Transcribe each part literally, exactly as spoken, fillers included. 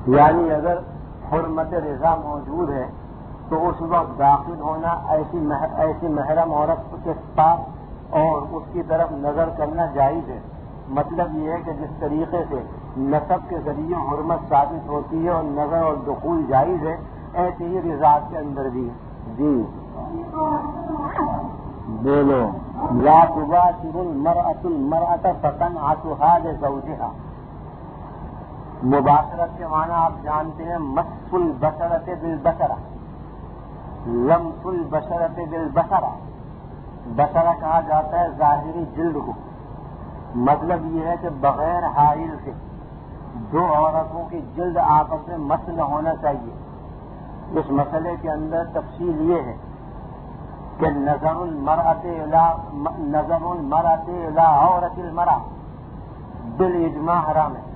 یعنی اگر حرمت رضا موجود ہے تو اس وقت داخل ہونا ایسی ایسی محرم عورت کے پاس اور اس کی طرف نظر کرنا جائز ہے. مطلب یہ ہے کہ جس طریقے سے نسب کے ذریعے حرمت ثابت ہوتی ہے اور نظر اور دخول جائز ہے، ایسے ہی رضا کے اندر بھی. جی بولو. لا تباشر المرأة المرأة فتنعتها لزوجها. مباشرت کے معنی آپ جانتے ہیں مس البشرۃ بالبشرہ، لمس البشرۃ بالبشرہ. بشرہ کہا جاتا ہے ظاہری جلد کو. مطلب یہ ہے کہ بغیر حائل سے دو عورتوں کی جلد آپس میں مس نہ ہونا چاہیے. اس مسئلے کے اندر تفصیل یہ ہے کہ نظر المرأۃ الی نظر المرأۃ الی عورۃ المرأۃ بالاجماع حرام ہے،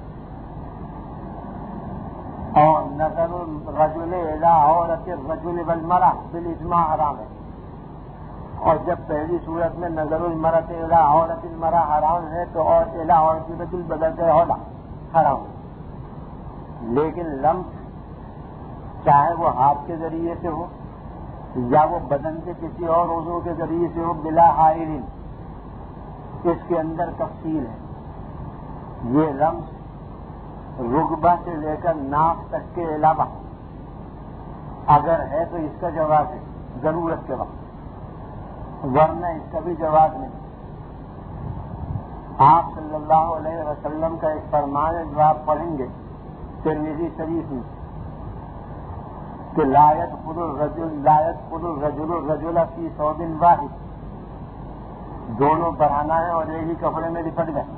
اور نظر الرجل الی عورۃ الرجل والمرأۃ بالاجماع حرام ہے. اور جب پہلی صورت میں نظر المرأۃ الی عورۃ المرأۃ حرام ہے تو اور الی عورۃ الرجل بدل کے اولا حرام ہے. لیکن لمس چاہے وہ ہاتھ کے ذریعے سے ہو یا وہ بدن کے کسی اور عضو کے ذریعے سے ہو بلا حائل، اس کے اندر تفصیل ہے. یہ لمس رکبہ سے لے کر ناک تک کے علاوہ اگر ہے تو اس کا جواز ہے ضرورت کے وقت، ورنہ اس کا بھی جواز نہیں. آپ صلی اللہ علیہ وسلم کا ایک فرمان ہے جو آپ پڑھیں گے ترمذی شریف میں کہ لا يدخل الرجل لا يدخل الرجل الرجل فی ثوب واحد. دونوں بڑھانا ہے اور ایک ہی کپڑے میں لپٹ گئے.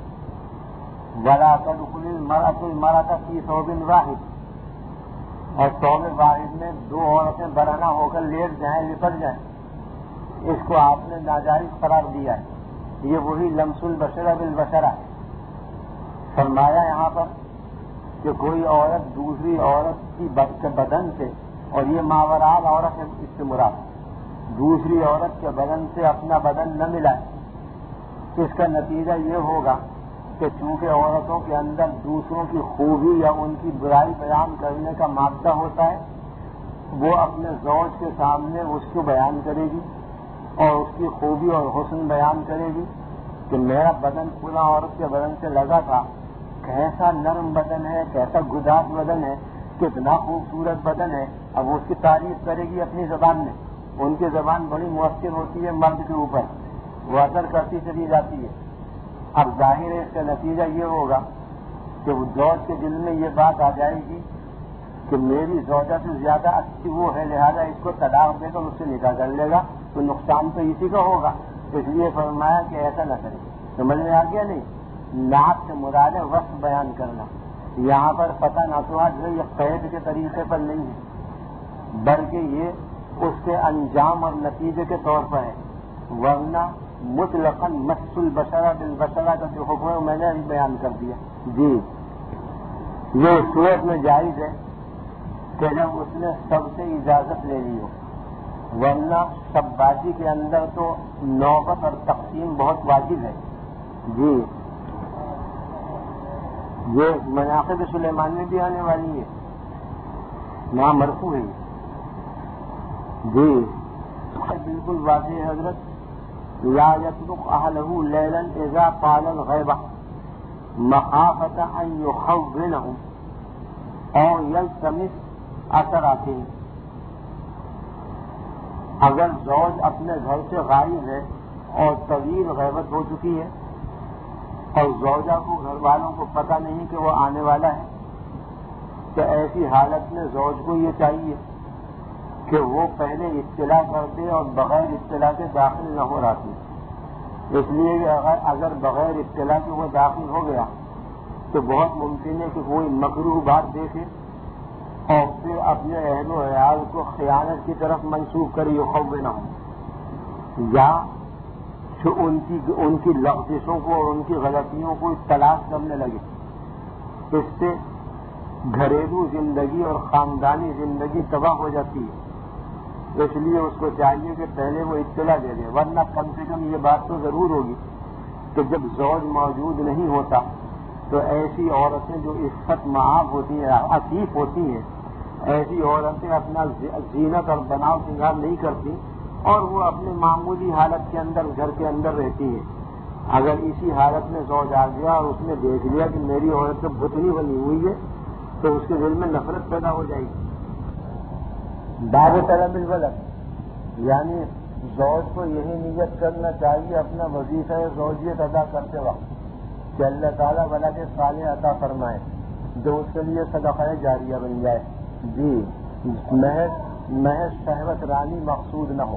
ولا تدخل المرأة المرأة فی ثوب واحد. اور ثوب واحد میں دو عورتیں بڑھانا ہو کر لیٹ جائیں لپٹ جائیں، اس کو آپ نے ناجائز قرار دیا ہے. یہ وہی لمس البشرہ بالبشرہ ہے. فرمایا یہاں پر کہ کوئی عورت دوسری عورت کی بدن سے، اور یہ ماورال عورت ہے اس سے مراد، دوسری عورت کے بدن سے اپنا بدن نہ ملائے. اس کا نتیجہ یہ ہوگا کہ چونکہ عورتوں کے اندر دوسروں کی خوبی یا ان کی برائی بیان کرنے کا مادہ ہوتا ہے، وہ اپنے زوج کے سامنے اس کو بیان کرے گی اور اس کی خوبی اور حسن بیان کرے گی کہ میرا بدن پورا عورت کے بدن سے لگا تھا، کیسا نرم بدن ہے، کیسا گداز بدن ہے، کتنا خوبصورت بدن ہے. اب اس کی تعریف کرے گی اپنی زبان میں. ان کی زبان بڑی مؤثر ہوتی ہے مرد کے اوپر، وہ اثر کرتی چلی جاتی ہے. اب ظاہر ہے اس کا نتیجہ یہ ہوگا کہ وہ زوج کے دل میں یہ بات آ جائے گی کہ میری زوجہ سے زیادہ اچھی وہ ہے، لہذا اس کو طلاق دے کر اس سے نکاح کر لے گا، تو نقصان تو اسی کا ہوگا. اس لیے فرمایا کہ ایسا نہ کرے. سمجھ میں آ گیا نہیں؟ نعت سے مراد ہے وصف بیان کرنا. یہاں پر پتہ نہ تو آج یہ قید کے طریقے پر نہیں ہے، بلکہ یہ اس کے انجام اور نتیجے کے طور پر ہے. ورنہ مطلقاً مس البشرہ بالبشرہ کا جو حکم ہے میں نے بیان کر دیا. جی یہ اس صورت میں جائز ہے کہ جب اس نے سب سے اجازت لے لی ہو، ورنہ سب بازی کے اندر تو نوبت اور تقسیم بہت واجب ہے. جی یہ مناقب سلیمان میں بھی آنے والی ہے، نام مرفوع ہے. جی بالکل واضح ہے حضرت. لا يطلق اهله ليلا اذا قال الغيبه مخافه ان يخونهم او يلتمس اثراته. اگر زوج اپنے گھر سے غائب ہے اور طویل غیبت ہو چکی ہے اور زوجہ کو گھر والوں کو پتہ نہیں کہ وہ آنے والا ہے، تو ایسی حالت میں زوج کو یہ چاہیے کہ وہ پہلے اطلاع کر دے اور بغیر اطلاع کے داخل نہ ہو رہا تھی. اس لیے اگر بغیر اطلاع کے وہ داخل ہو گیا تو بہت ممکن ہے کہ کوئی مکروہ بات دیکھے اور پھر اپنے اہل و عیال کو خیانت کی طرف منسوخ کرے، خوف نہ ہو، یا ان کی ان کی لغزشوں کو اور ان کی غلطیوں کو تلاش کرنے لگے. اس سے گھریلو زندگی اور خاندانی زندگی تباہ ہو جاتی ہے. اس لیے اس کو چاہیے کہ پہلے وہ اطلاع دے دے. ورنہ کم سے کم یہ بات تو ضرور ہوگی کہ جب زوج موجود نہیں ہوتا تو ایسی عورتیں جو عفت معاف ہوتی ہیں، عفیف ہوتی ہیں، ایسی عورتیں اپنا زینت اور بناؤ سنگار نہیں کرتی اور وہ اپنے معمولی حالت کے اندر گھر کے اندر رہتی ہیں۔ اگر اسی حالت میں زوج آ گیا اور اس نے دیکھ لیا کہ میری عورت تو بھتنی بنی ہوئی ہے تو اس کے دل میں نفرت پیدا ہو جائے گی۔ باب طلب الولد، یعنی زوج کو یہی نیت کرنا چاہیے اپنا وظیفہ زوجیت ادا کرتے وقت کہ اللہ تعالیٰ ولد صالح عطا فرمائے جو اس کے لیے صدقہ جاریہ بن جائے۔ جی، محض محض شہوت رانی مقصود نہ ہو۔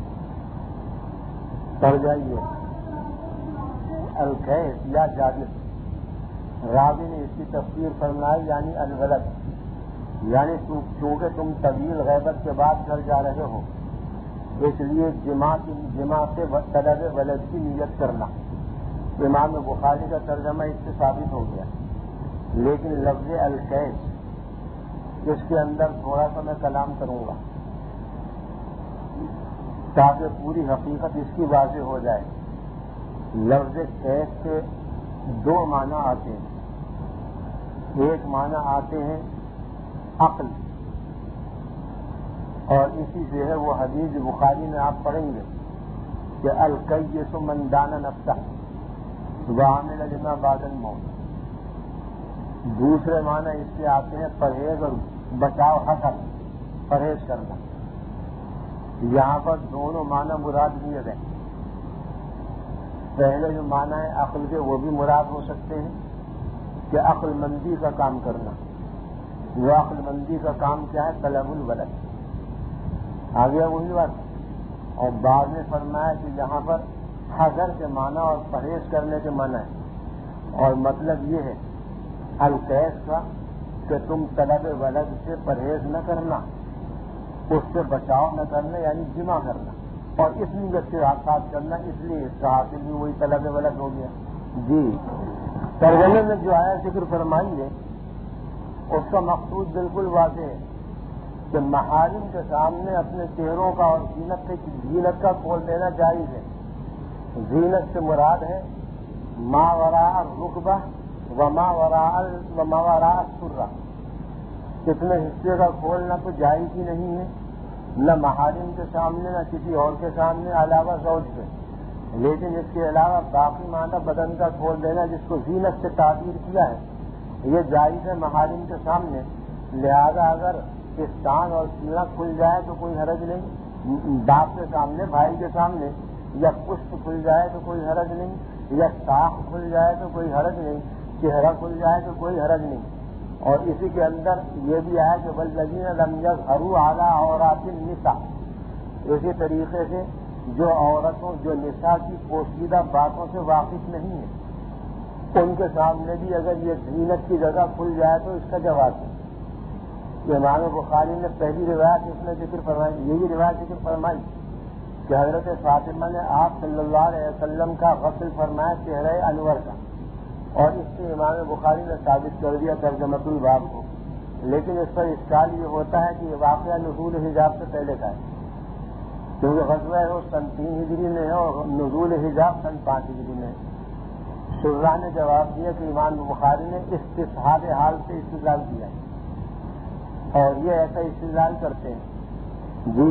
پڑھ جائیے الکیس یا جادر، راوی نے اس کی تفسیر فرمائی یعنی الولد، یعنی چونکہ تم طویل غیبت کے بعد گھر جا رہے ہو اس لیے جماع کی جماع سے طلب ولد کی نیت کرنا۔ امام بخاری کا ترجمہ اس سے ثابت ہو گیا، لیکن لفظ الکیس اس کے اندر تھوڑا سا میں کلام کروں گا تاکہ پوری حقیقت اس کی واضح ہو جائے۔ لفظ کیس کے دو معنی آتے ہیں، ایک معنی آتے ہیں عقل، اور اسی سے ہے وہ حدیث بخاری میں آپ پڑھیں گے کہ الکیس من دان نفسہ وعمل لما بعد الموت۔ دوسرے معنی اس کے آتے ہیں پرہیز اور بچاؤ، حسن پرہیز کرنا۔ یہاں پر دونوں معنی مراد لیے گئے۔ پہلے جو معنی ہے عقل کے وہ بھی مراد ہو سکتے ہیں کہ عقل مندی کا کام کرنا۔ وہ عقل مندی کا کام کیا ہے؟ طلب الولد۔ آگے وہی بات، اور بعد میں فرمایا کہ یہاں پر حذر کے معنی اور پرہیز کرنے کے معنی ہے، اور مطلب یہ ہے الکیس کا کہ تم طلب ولد سے پرہیز نہ کرنا، اس سے بچاؤ نہ کرنا یعنی جمع کرنا، اور اس نیت سے ساتھ کرنا، اس لیے اس کا حاصل بھی وہی طلب ولد ہو گیا۔ جی، ترجمے میں جو آیا ذکر فرمائی ہے اس کا مقصود بالکل واضح ہے کہ محارم کے سامنے اپنے چہروں کا اور زینت سے زینت کا کھول دینا جائز ہے۔ زینت سے مراد ہے ما وراء الرکبہ و ما وراء و ما وراء السرہ، اتنے حصے کا کھولنا تو جائز ہی نہیں ہے، نہ محارم کے سامنے نہ کسی اور کے سامنے علاوہ زوج کے، لیکن اس کے علاوہ باقی معنی بدن کا کھول دینا جس کو زینت سے تعبیر کیا ہے یہ جائز ہے محارم کے سامنے۔ لہذا اگر استان اور سینہ کھل جائے تو کوئی حرج نہیں، باپ کے سامنے، بھائی کے سامنے، یا پشت کھل جائے تو کوئی حرج نہیں، یا ساکھ کھل جائے تو کوئی حرج نہیں، چہرہ کھل جائے تو کوئی حرج نہیں۔ اور اسی کے اندر یہ بھی ہے کہ والذین لم یظہروا علی عورات النساء، اسی طریقے سے جو عورتوں جو نساء کی پوشیدہ باتوں سے واقف نہیں ہیں ان کے سامنے بھی اگر یہ زینت کی جگہ کھل جائے تو اس کا جواز ہے۔ امام بخاری نے پہلی روایت اس میں ذکر فرمائی، یہی روایت ذکر فرمائی کہ حضرت فاطمہ نے آپ صلی اللہ علیہ وسلم کا غسل فرمایا چہرہ انور کا، اور اس سے امام بخاری نے ثابت کر دیا ترجمۃ الباب کو، لیکن اس پر اشکال یہ ہوتا ہے کہ یہ واقعہ نزول حجاب سے پہلے کا ہے، کیونکہ غزوہ وہ سن تین ہجری میں ہے اور نزول حجاب سن پانچ ہجری میں ہے۔ شراح نے جواب دیا کہ امام بخاری نے استصحاب حال سے استدلال کیا ہے، اور یہ ایسا استدلال کرتے ہیں۔ جی،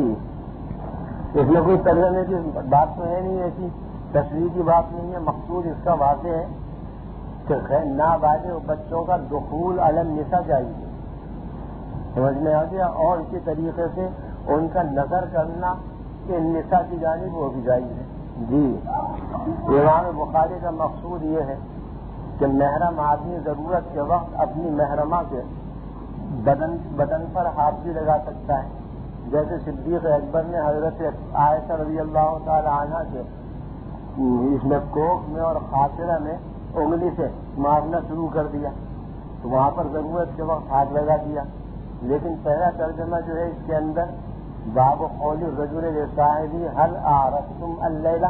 اس میں کوئی ترجمے کی بات تو ہے نہیں، ایسی تصویر کی بات نہیں ہے، مقصود اس کا واضح ہے کہ خیر نابالغ بچوں کا دخول علی النساء چاہیے، سمجھ میں آ گیا، اور اسی طریقے سے ان کا نظر کرنا کہ نساء کی جانب وہ بھی جائز ہے۔ جی، امام بخاری کا مقصود یہ ہے کہ محرم آدمی ضرورت کے وقت اپنی محرمہ کے بدن بدن پر ہاتھ بھی لگا سکتا ہے، جیسے صدیق اکبر نے حضرت عائشہ رضی اللہ تعالی عنہ کے اس میں کوکھ میں اور خاطرہ میں انگلی سے مارنا شروع کر دیا تو وہاں پر ضرورت کے وقت ہاتھ لگا دیا۔ لیکن پہلا ترجمہ جو ہے اس کے اندر باب قول الرجل لصاحبہ هل اعرفتم اللیلہ،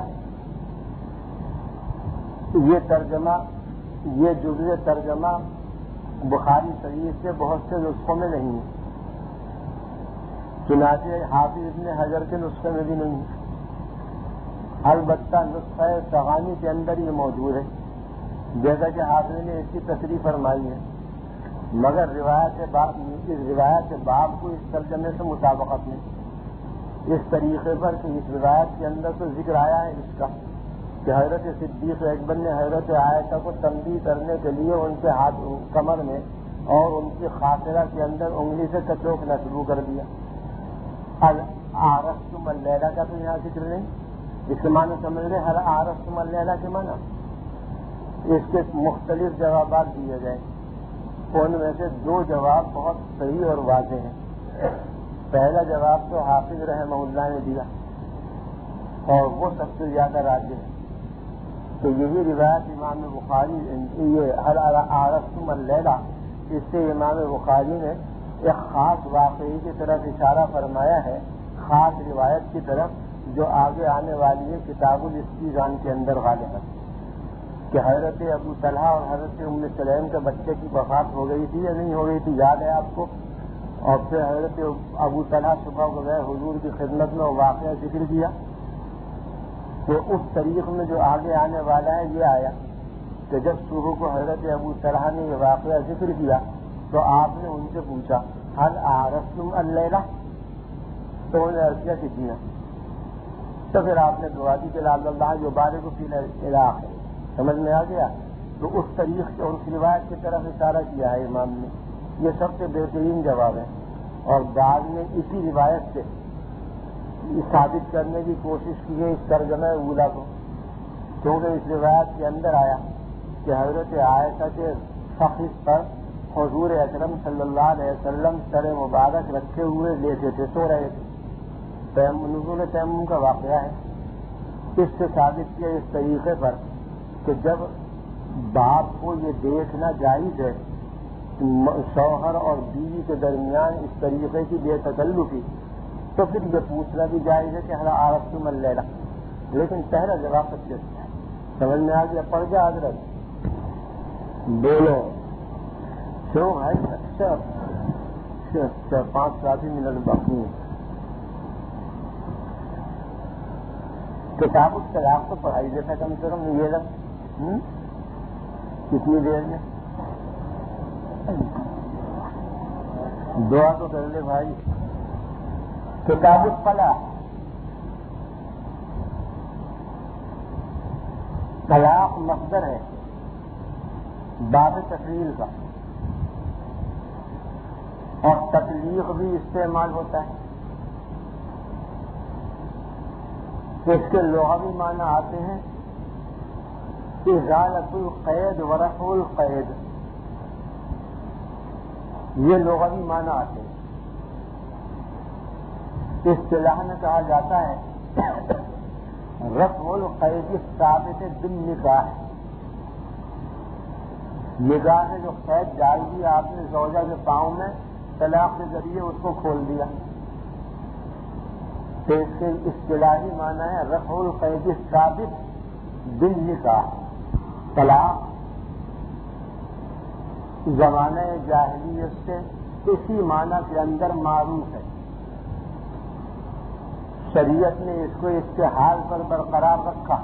یہ ترجمہ یہ جزء ترجمہ بخاری شریف کے بہت سے نسخوں میں نہیں ہے، چنانچہ حافظ ابن حجر کے نسخے میں بھی نہیں ہے، البتہ نسخہ صغانی کے اندر یہ موجود ہے۔ جیسا کہ حافظ نے اس کی تصریح فرمائی ہے، مگر روایت باب اس روایت باب کو اس ترجمے سے مطابقت نہیں، اس طریقے پر کہ اس روایت کے اندر تو ذکر آیا ہے اس کا کہ حضرت صدیق اکبر نے حضرت عائشہ کو تنبیہ کرنے کے لیے ان کے ہاتھ کمر میں اور ان کی خاطرہ کے اندر انگلی سے کچوکنا شروع کر دیا۔ العارستم اللیلہ کا تو یہاں ذکر نہیں، اس کے معنی سمجھ رہے ہر عارستم اللیلہ کے معنی اس کے مختلف جوابات دیے گئے، ان میں سے دو جواب بہت صحیح اور واضح ہیں۔ پہلا جواب تو حافظ رحمہ اللہ نے دیا اور وہ سب سے زیادہ راجح ہے کہ یہی روایت امام بخاری یہ ہر عارستم اللیلہ، اس سے امام بخاری نے ایک خاص واقعی کی طرف اشارہ فرمایا ہے، خاص روایت کی طرف جو آگے آنے والی ہے کتاب الاستیزان کے اندر غالب ہے کہ حضرت ابو طلحہ اور حضرت ام سلیم کے بچے کی وفات ہو گئی تھی یا نہیں ہو گئی تھی، یاد ہے آپ کو؟ اور پھر حضرت ابو طلحہ صبح کو گئے حضور کی خدمت میں واقعہ ذکر کیا کہ اس تاریخ میں جو آگے آنے والا ہے یہ آیا کہ جب صبح کو حضرت ابو طلحہ نے یہ واقعہ ذکر کیا تو آپ نے ان سے پوچھا هل عارستم اللیلہ، تو انہوں نے عرض کیا کہ جی ہاں، تو پھر آپ نے دعا دی کہ لعل اللہ یبارک فی الآخر، سمجھ میں آ گیا؟ تو اس تاریخ اور اس روایت کی طرف اشارہ کیا ہے امام نے، یہ سب سے بہترین جواب ہے۔ اور بعد میں اسی روایت سے ثابت کرنے کی کوشش کی ہے اس ترجمہ اولا کو، کیونکہ اس روایت کے اندر آیا کہ حضرت عائشہ کے فخذ پر حضور اکرم صلی اللہ علیہ وسلم سر مبارک رکھے ہوئے لیتے تھے، سو رہے تھے، نزول تیمم کا واقعہ ہے۔ اس سے ثابت کیا اس طریقے پر کہ جب باپ کو یہ دیکھنا جائز ہے شوہر اور بیوی کے درمیان اس طریقے کی بے تکلفی، تو پھر یہ پوچھنا بھی جائز ہے کہ ہر عارستم اللیلہ، لیکن پہلا جواب سب سے اچھا ہے۔ سمجھ میں آ گیا؟ پڑھ جا حضرت بولو کیوں ہے؟ اچھا اچھا پانچ سات ہی منٹ باقی ہیں۔ کتاب الطلاق تو پڑھائی دیتا کم سے کم یہ لگ کتنی دیر میں دعا تو کر لے بھائی۔ کتاب الطلاق، طلاق مصدر ہے باب تفعیل کا، اور تطلیق بھی استعمال ہوتا ہے۔ اس کے لغوی معنی آتے ہیں ازالۃ القید و رفع القید، یہ لغوی معنی آتے ہیں۔ اصطلاح میں کہا جاتا ہے رفع القید ثابت بالنکاح، نکاح سے جو قید ڈال دیا آپ نے زوجہ کے پاؤں میں، طلاق کے ذریعے اس کو کھول دیا، تو اس کے اصطلاحی معنی ہے رفع القید ثابت بالنکاح۔ طلاق زمانہ جاہلیت سے اسی معنی کے اندر معروف ہے، شریعت نے اس کو اس کے حال پر برقرار رکھا،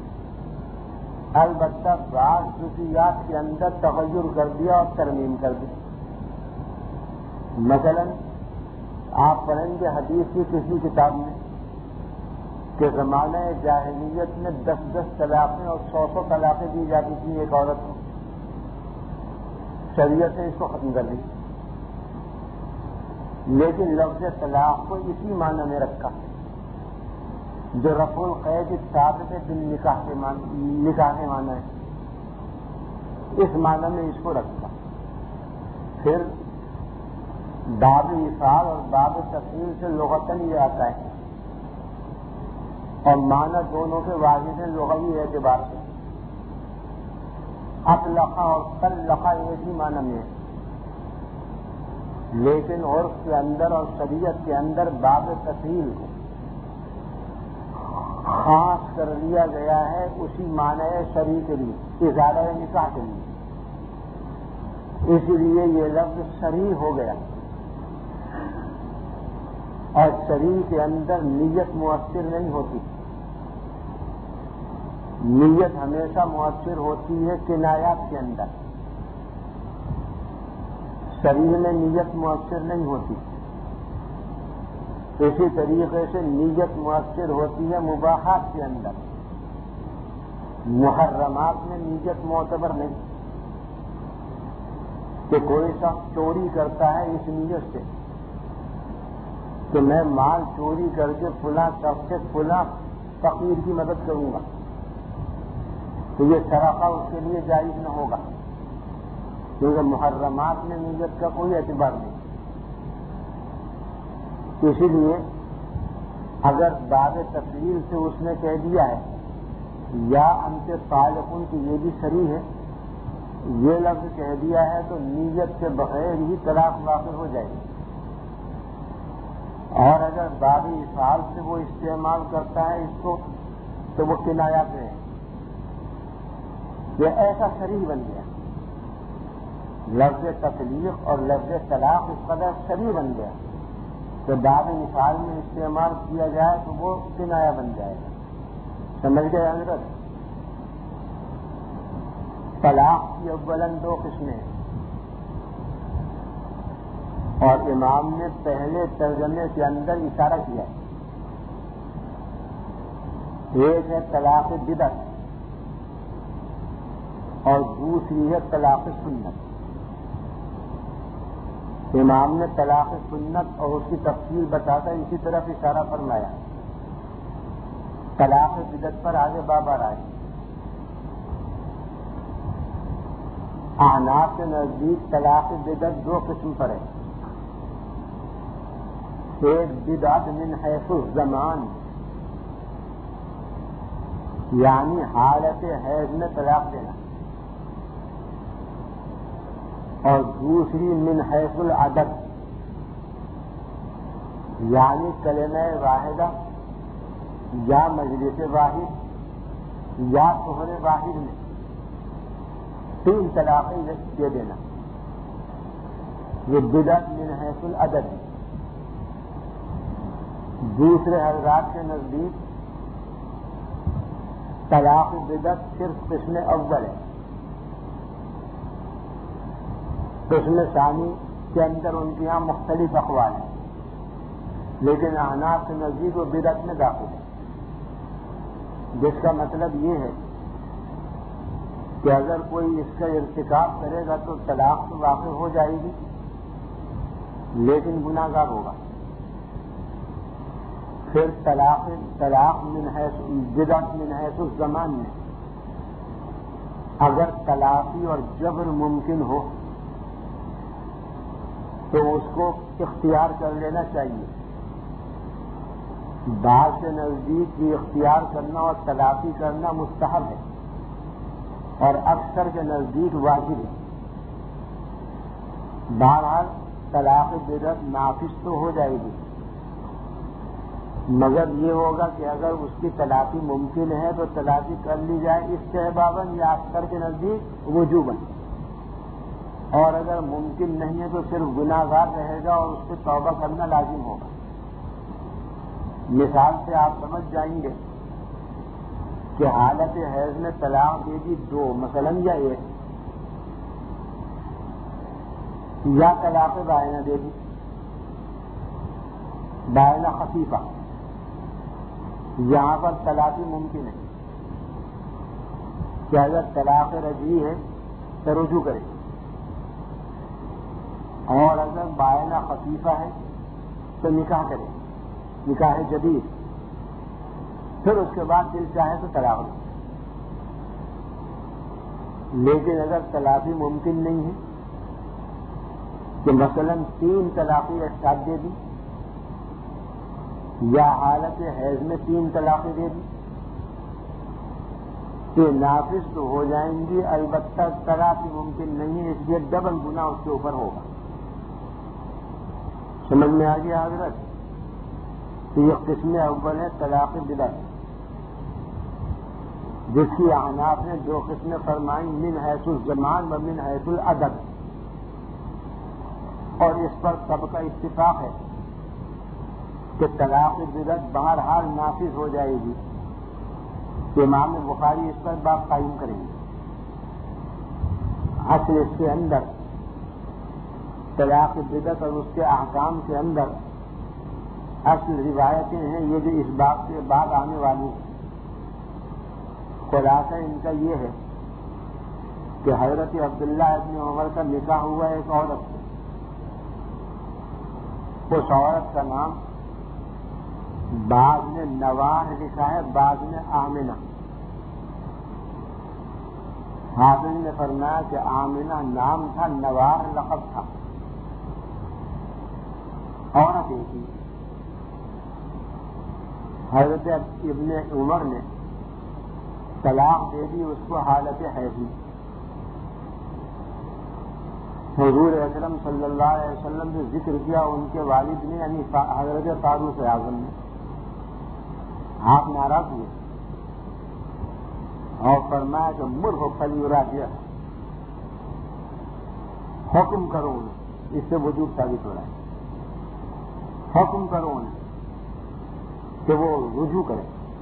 البتہ بعض جزئیات کے اندر تغیر کر دیا اور ترمیم کر دی۔ مثلا آپ پڑھیں گے حدیث کی کسی کتاب میں کہ زمانہ جاہلیت میں دس دس طلاقیں اور سو سو طلاقیں دی جاتی تھیں ایک عورت کو، شریعت نے اس کو ختم کر دی، لیکن لفظ طلاق کو اسی معنی میں رکھا جو رفع القید ثابت بالنکاح کے نکاح کے معنی ہے، اس معنی میں اس کو رکھا۔ پھر باب ایصال اور باب تفصیل سے لغتاً یہ آتا ہے، اور معنی دونوں کے واحد ہیں لغوی اعتبار سے، اطلقہ اور طلقہ ایک ہی معنی میں ہے، لیکن عرف کے اندر اور شریعت کے اندر باب تفصیل کو خاص کر لیا گیا ہے اسی معنی شرعی کے لیے، اظہار نکاح کے لیے، اسی لیے یہ لفظ شرعی ہو گیا، اور شرعی کے اندر نیت مؤثر نہیں ہوتی، نیت ہمیشہ مؤثر ہوتی ہے کنایات کے اندر، شرع میں نیت مؤثر نہیں ہوتی. اسی طریقے سے نیت مؤثر ہوتی ہے مباحات کے اندر، محرمات میں نیت معتبر نہیں. کہ کوئی شخص چوری کرتا ہے اس نیت سے کہ میں مال چوری کر کے فلاں شخص سے فلاں فقیر کی مدد کروں گا، تو یہ صدقہ اس کے لیے جائز نہ ہوگا، کیونکہ محرمات میں نیت کا کوئی اعتبار نہیں. اسی لیے اگر باب تفصیل سے اس نے کہہ دیا ہے یا انت طالقن کی یہ بھی صریح ہے، یہ لفظ کہہ دیا ہے تو نیت کے بغیر ہی طلاق واقع ہو جائے گی. اور اگر باب اصحال سے وہ استعمال کرتا ہے اس کو تو وہ کنایا سے ہے. یہ ایسا صریح بن گیا، لفظ تطلیق اور لفظ طلاق اس قدر صریح بن گیا کہ باب اصحال میں استعمال کیا جائے تو وہ کنایا بن جائے گا. سمجھ گئے حضرت؟ طلاق کی اولاً دو قسمیں ہیں، اور امام نے پہلے ترجمے کے اندر اشارہ کیا ہے. ایک ہے طلاق بدعت اور دوسری ہے طلاق سنت. امام نے طلاق سنت اور اس کی تفصیل بتاتا اسی طرف اشارہ فرمایا. طلاق بدعت پر آگے باب آ رہا ہے. احناف کے نزدیک طلاق بدعت دو قسم پر ہے. ایک بدعت من حیث الزمان، یعنی حالت حیض میں طلاق دینا، اور دوسری من حیث العدد، یعنی کلمہ واحدہ یا مجلس واحد یا شوہر واحد میں تین طلاقیں دے دینا. یہ بدعت من حیث العدد ہے. دوسرے حضرات کے نزدیک طلاق بدعت صرف قسم اول ہے. قسم ثانی کے اندر ان کے یہاں مختلف اقوال ہیں، لیکن احناف کے نزدیک وہ بدعت میں داخل ہے، جس کا مطلب یہ ہے کہ اگر کوئی اس کا ارتکاب کرے گا تو طلاق تو واقع ہو جائے گی لیکن گناہ گار ہوگا. پھر طلاق طلاق من حیث بدعت من حیث الزمان میں اگر طلاقی اور جبر ممکن ہو تو اس کو اختیار کر لینا چاہیے. بعض کے نزدیک بھی اختیار کرنا اور طلاقی کرنا مستحب ہے، اور اکثر کے نزدیک واجب ہے. بہرحال طلاق بدعت نافذ تو ہو جائے گی، مگر یہ ہوگا کہ اگر اس کی طلاقی ممکن ہے تو طلاقی کر لی جائے استحباباً یا اکثر کے نزدیک وجوباً، اور اگر ممکن نہیں ہے تو صرف گناہ گار رہے گا اور اس سے توبہ کرنا لازم ہوگا. مثال سے آپ سمجھ جائیں گے کہ حالت حیض میں طلاق دے دی دو مثلاً یا ایک، یا طلاق بائنہ دے دی، بائنہ خفیفہ. یہاں پر طلاقی ممکن ہے کہ اگر طلاق رجعی ہے تو رجوع کرے، اور اگر بائنہ خفیفہ ہے تو نکاح کرے، نکاح جدید، پھر اس کے بعد دل چاہے تو طلاق دے. لیکن اگر طلاقی ممکن نہیں ہے کہ مثلاً تین طلاقیں ایک ساتھ دے دی یا حالت حیض میں تین طلاقیں دے دی، یہ نافذ تو ہو جائیں گی، البتہ طلاق ممکن نہیں ہے، اس لیے ڈبل گناہ اس کے اوپر ہوگا. سمجھ میں آ گیا حضرت؟ تو یہ قسم اول ہے طلاق بدعت، جس کی احناف نے دو قسمیں فرمائیں، من حیث الزمان و من حیث العدد، اور اس پر سب کا اتفاق ہے کہ طلاق بدعت بہرحال نافذ ہو جائے گی، امام بخاری اس پر باب قائم کریں گے. اصل اس کے اندر طلاق بدعت اور اس کے احکام کے اندر اصل روایتیں ہیں یہ جو اس باب کے بعد آنے والی ہیں. خلاصہ ان کا یہ ہے کہ حضرت عبداللہ ابن عمر کا نکاح ہوا ایک عورت سے. اس عورت کا نام بعض نے نواح لکھا ہے, بعض نے آمنہ. حافظ نے فرمایا کہ آمنہ نام تھا, نواح لقب تھا. عورت ایک ہی. حضرت ابن عمر نے طلاق دے دی اس کو حالت حیض. حضور اکرم صلی اللہ علیہ وسلم سے ذکر کیا ان کے والد نے, یعنی حضرت فاروق اعظم نے. آپ ناراض ہوئے اور فرمایا کہ مرغ فلیورا دیا, حکم کرو انہیں. اس سے وجوب ثابت ہو رہا ہے. حکم کرو انہیں کہ وہ رجوع کریں.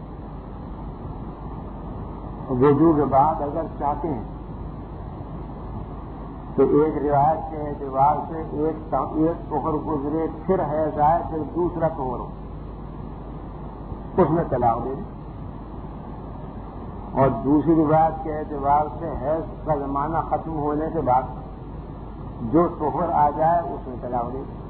رجوع کے بعد اگر چاہتے ہیں تو ایک روایت کے اعتبار سے ایک ایک طہر گزرے, پھر حیض آئے, پھر دوسرا طہر ہو, اس میں طلاق دے دیں. اور دوسری روایت کے اعتبار سے حیض کا زمانہ ختم ہونے کے بعد جو طہر آ جائے اس میں طلاق دے دیں.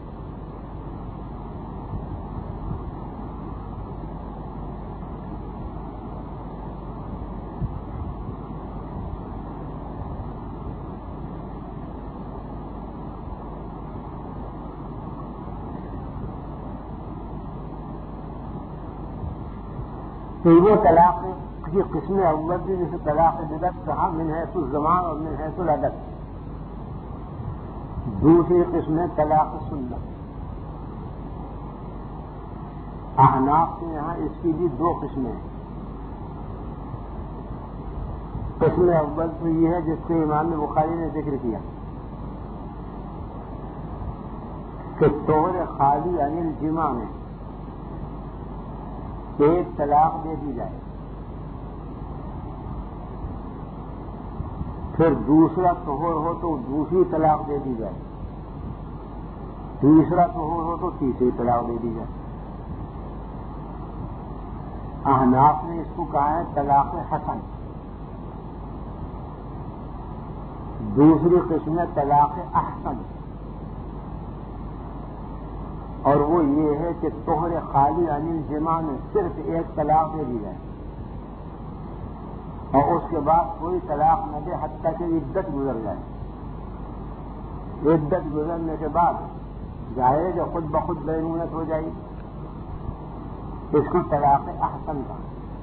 تو یہ طلاق کی قسم اول بھی جسے طلاق بدعت کہا, من حیث الزمان اور من حیث العدد. دوسری قسم طلاق سنت. احناف کے یہاں اس کی بھی دو قسمیں ہیں. قسم اول تو یہ ہے جس کے امام بخاری نے ذکر کیا کہ طہر خالی عن الجماع میں ایک طلاق دے دی جائے, پھر دوسرا طہر ہو تو دوسری طلاق دے دی جائے, تیسرا طہر ہو تو تیسری طلاق دے دی جائے. احناف نے اس کو کہا ہے طلاق حسن. دوسری قسم ہے طلاق احسن, اور وہ یہ ہے کہ طہر خالی عن الجماع میں صرف ایک طلاق دے دی جائے اور اس کے بعد کوئی طلاق نہ دے حتیٰ کہ عدت گزر جائے. عدت گزرنے کے بعد ظاہر جو خود بخود بینونت ہو جائے, اس کو طلاق احسن کا.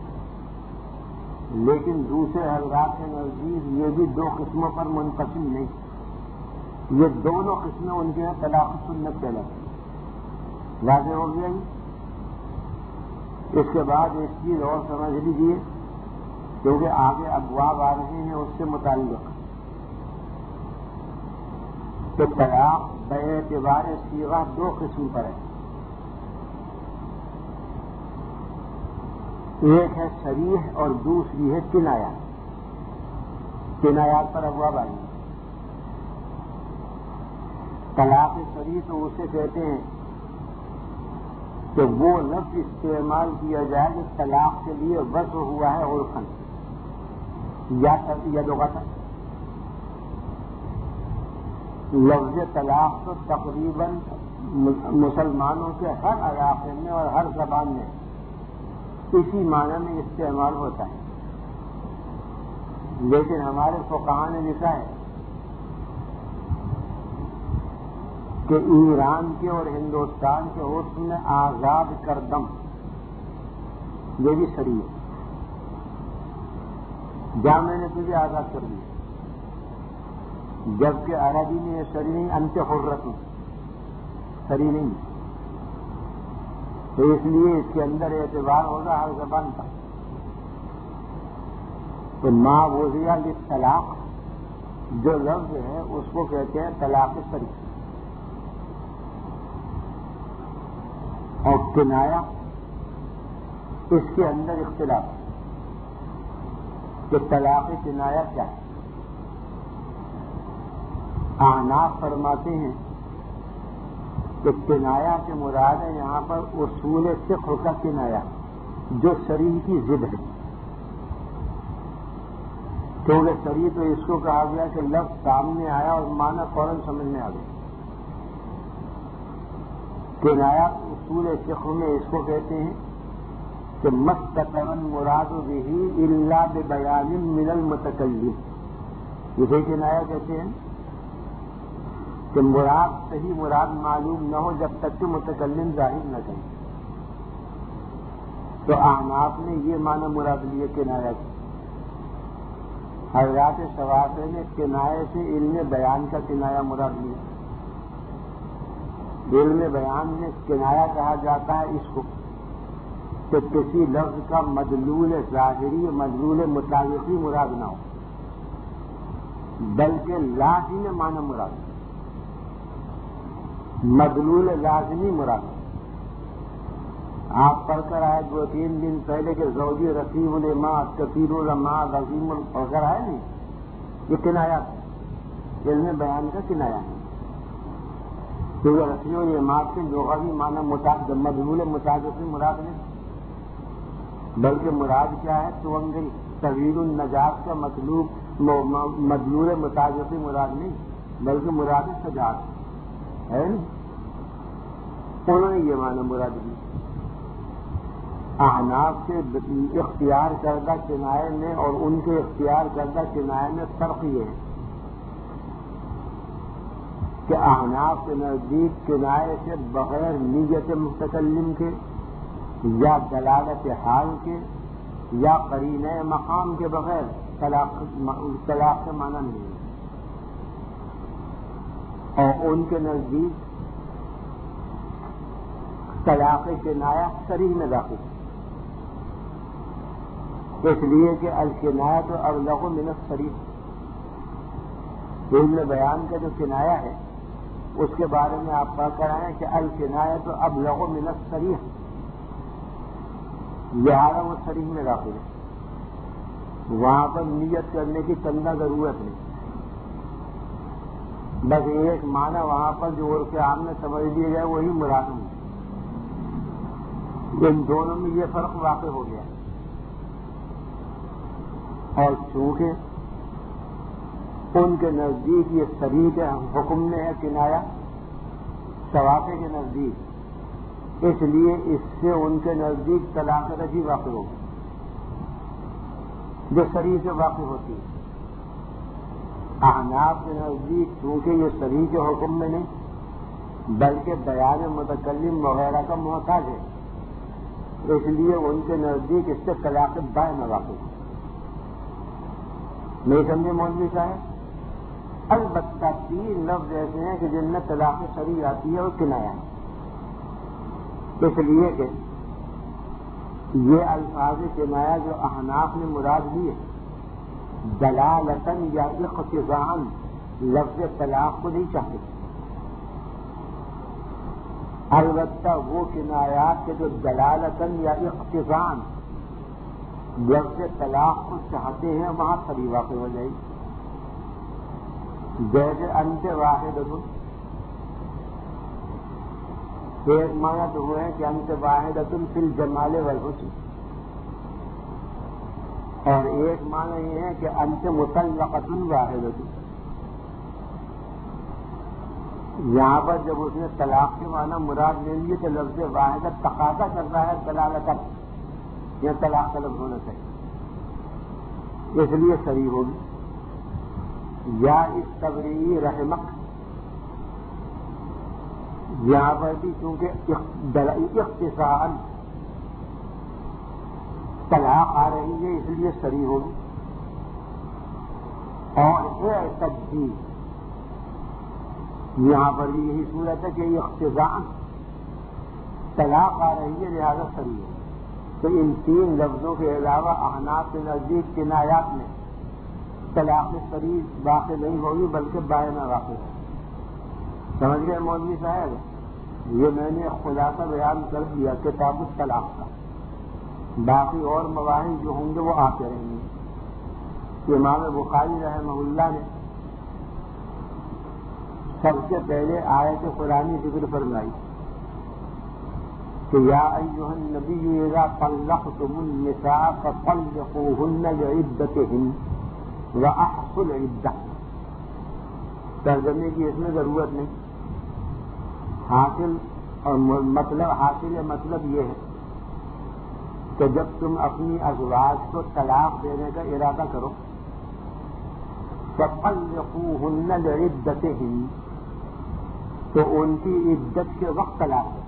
لیکن دوسرے حضرات کے نزدیک یہ بھی دو قسموں پر منقسم نہیں, یہ دونوں قسمیں ان کے یہاں طلاق سنت کہلاتی ہیں. واضح ہو گیا. اس کے بعد ایک چیز اور سمجھ لیجیے کیونکہ آگے ابواب آ رہے ہیں اس سے متعلق کہ طلاق بے اعتبار صیغہ دو قسم پر ہے. ایک ہے صریح اور دوسری ہے کنایات. کنایات پر ابواب آئیں گے. طلاق صریح تو اسے کہتے ہیں کہ وہ لفظ استعمال کیا جائے جو طلاق کے لیے وضع ہوا ہے عرفاً یا لغتاً. لفظ طلاق تو تقریباً مسلمانوں کے ہر علاقے میں اور ہر زبان میں اسی معنی میں استعمال ہوتا ہے. لیکن ہمارے فقہاء نے لکھا ہے کہ ایران کے اور ہندوستان کے عرف میں آزاد کردم یہ بھی صریح ہے. جہاں میں نے تجھے آزاد کر دیا, جبکہ عربی میں یہ صریح نہیں, انت حرت صریح نہیں. تو اس لیے اس کے اندر اعتبار ہوگا ہر زبان کا. تو ما وضع للطلاق جو لفظ ہے اس کو کہتے ہیں طلاق صریح. اور کنایا اس کے اندر اختلاف. کہ طلاق کنایہ کیا ہے؟ احناف فرماتے ہیں کہ کنایہ سے مراد ہے یہاں پر اصول فقہ کا کنایہ جو صریح کی ضد ہے، کیونکہ صریح تو اس کو کہا گیا کہ لفظ سامنے آیا اور معنی فوراً سمجھ میں آ گیا۔ کنایہ اصول فقہ میں اس کو کہتے ہیں کہ مستقر مراد به الا ببیان من المتکلم، اسے کنایہ کہتے ہیں کہ مراد صحیح مراد معلوم نہ ہو جب تک کہ متکلم ظاہر نہ کرے۔ تو احناف نے یہ معنی مراد لیے کنایہ کی۔ حضرات شوافی نے کنایہ سے علم بیان کا کنایہ مراد لیا۔ علم بیان میں کنایہ کہا جاتا ہے اس کو کہ کسی لفظ کا مدلول ظاہری مدلول مطابقی مراد نہ ہو بلکہ لازمی معنی مراد، مدلول لازمی مراد۔ آپ پڑھ کر آئے دو تین دن پہلے کہ زوجی رقیب الما کثیر الما عظیم پڑھ کر آئے نہیں، یہ کنایہ علم بیان کا کنایہ ہے، کیونکہ رقیب الما کے لغوی معنی مدلول مطابقی مراد نہیں بلکہ مراد کیا ہے توانگری طویل النجات کا مطلوب مدلول مطابقی مراد نہیں بلکہ مراد سجاد ہے نا، انہوں نے یہ معنی مراد دی۔ احناف کے اختیار کردہ کنائے میں اور ان کے اختیار کردہ کنائے میں فرق یہ ہے کہ احناف کے نزدیک کنائے سے بغیر نیت متکلم کے یا دلالت حال کے یا قرینہ مقام کے بغیر طلاق طلاق کا معنی نہیں ہے، اور ان کے نزدیک طلاق کنایہ صریح میں داخل ہے، اس لیے کہ الکنایہ تو ابلغ من الصریح، علم بیان کا جو کنایہ ہے اس کے بارے میں آپ پڑھ کر آئے کہ الکنایہ تو ابلغ من الصریح، لہٰذا وہ صریح میں داخل ہے، وہاں پر نیت کرنے کی چندہ ضرورت نہیں، بس ایک معنی وہاں پر جو عرف عام میں سمجھ لیا جائے وہی مراد ہے۔ ان دونوں میں یہ فرق واقع ہو گیا، اور چونکہ ان کے نزدیک یہ صریح کے حکم میں ہے کنایہ شوافی کے نزدیک، اس لیے اس سے ان کے نزدیک طلاق رجعی واقع ہوگی جو صریح سے واقع ہوتی ہے۔ احناف کے نزدیک چونکہ یہ صریح کے حکم میں نہیں بلکہ بیان متکلم وغیرہ کا محتاج ہے، اس لیے ان کے نزدیک اس سے طلاق بائن واقع ہے۔ نہیں سمجھے مولوی صاحب؟ البتہ تین لفظ ایسے ہیں کہ جن میں طلاق صریح آتی ہے اور کنایہ ہے، اس لیے کہ یہ الفاظ کنایہ جو احناف نے مراد لیے دلالتاً یا اقتضاءً لفظ طلاق کو نہیں چاہتے، البتہ وہ کنایات کے جو دلالتاً یا اقتضاءً لفظ طلاق کو چاہتے ہیں وہاں صریح واقع ہو جائے گی، جیسے انت واحد، ایک معنی تو وہ ہے کہ انت واحد فی الجمال والحسن، اور ایک معنی یہ ہے کہ انت مطلقۃ واحد۔ یہاں پر جب اس نے طلاق کے معنی مراد لے لیے تو لفظ واحد تقاضا کر رہا ہے دلالتاً یہ طلاق کا لفظ ہونا چاہیے، اس لیے صحیح ہوگی۔ یا استبری رحمک، یہاں پر بھی چونکہ اختصاصاً طلاق آ رہی ہے اس لیے صحیح ہوگی، اور اعتدی یہاں پر بھی یہی صورت ہے کہ اختصاصاً طلاق آ رہی ہے لہذا صحیح ہے۔ تو ان تین لفظوں کے علاوہ احناف کے نزدیک کنایات میں طلاق صریح واقع نہیں ہوگی بلکہ بائنہ واقع ہوگی۔ سمجھ گئے مولوی صاحب؟ یہ میں نے خلاصہ بیان کر دیا کتاب الطلاق کا، باقی اور مواہد جو ہوں گے وہ آتے رہیں گے۔ امام بخاری رحمہ اللہ نے سب سے پہلے آیت قرآنی ذکر فرمائی کہ یا ایھا النبی اذا طلقتم النساء فطلقوهن لعدتهن واحصوا العدة. ترجمے کی اس میں ضرورت نہیں. حاصل اور مطلب حاصل مطلب یہ ہے کہ جب تم اپنی ازواج کو طلاق دینے کا ارادہ کرو فطلقوهن لعدتهن تو ان کی عدت کے وقت طلاق دو.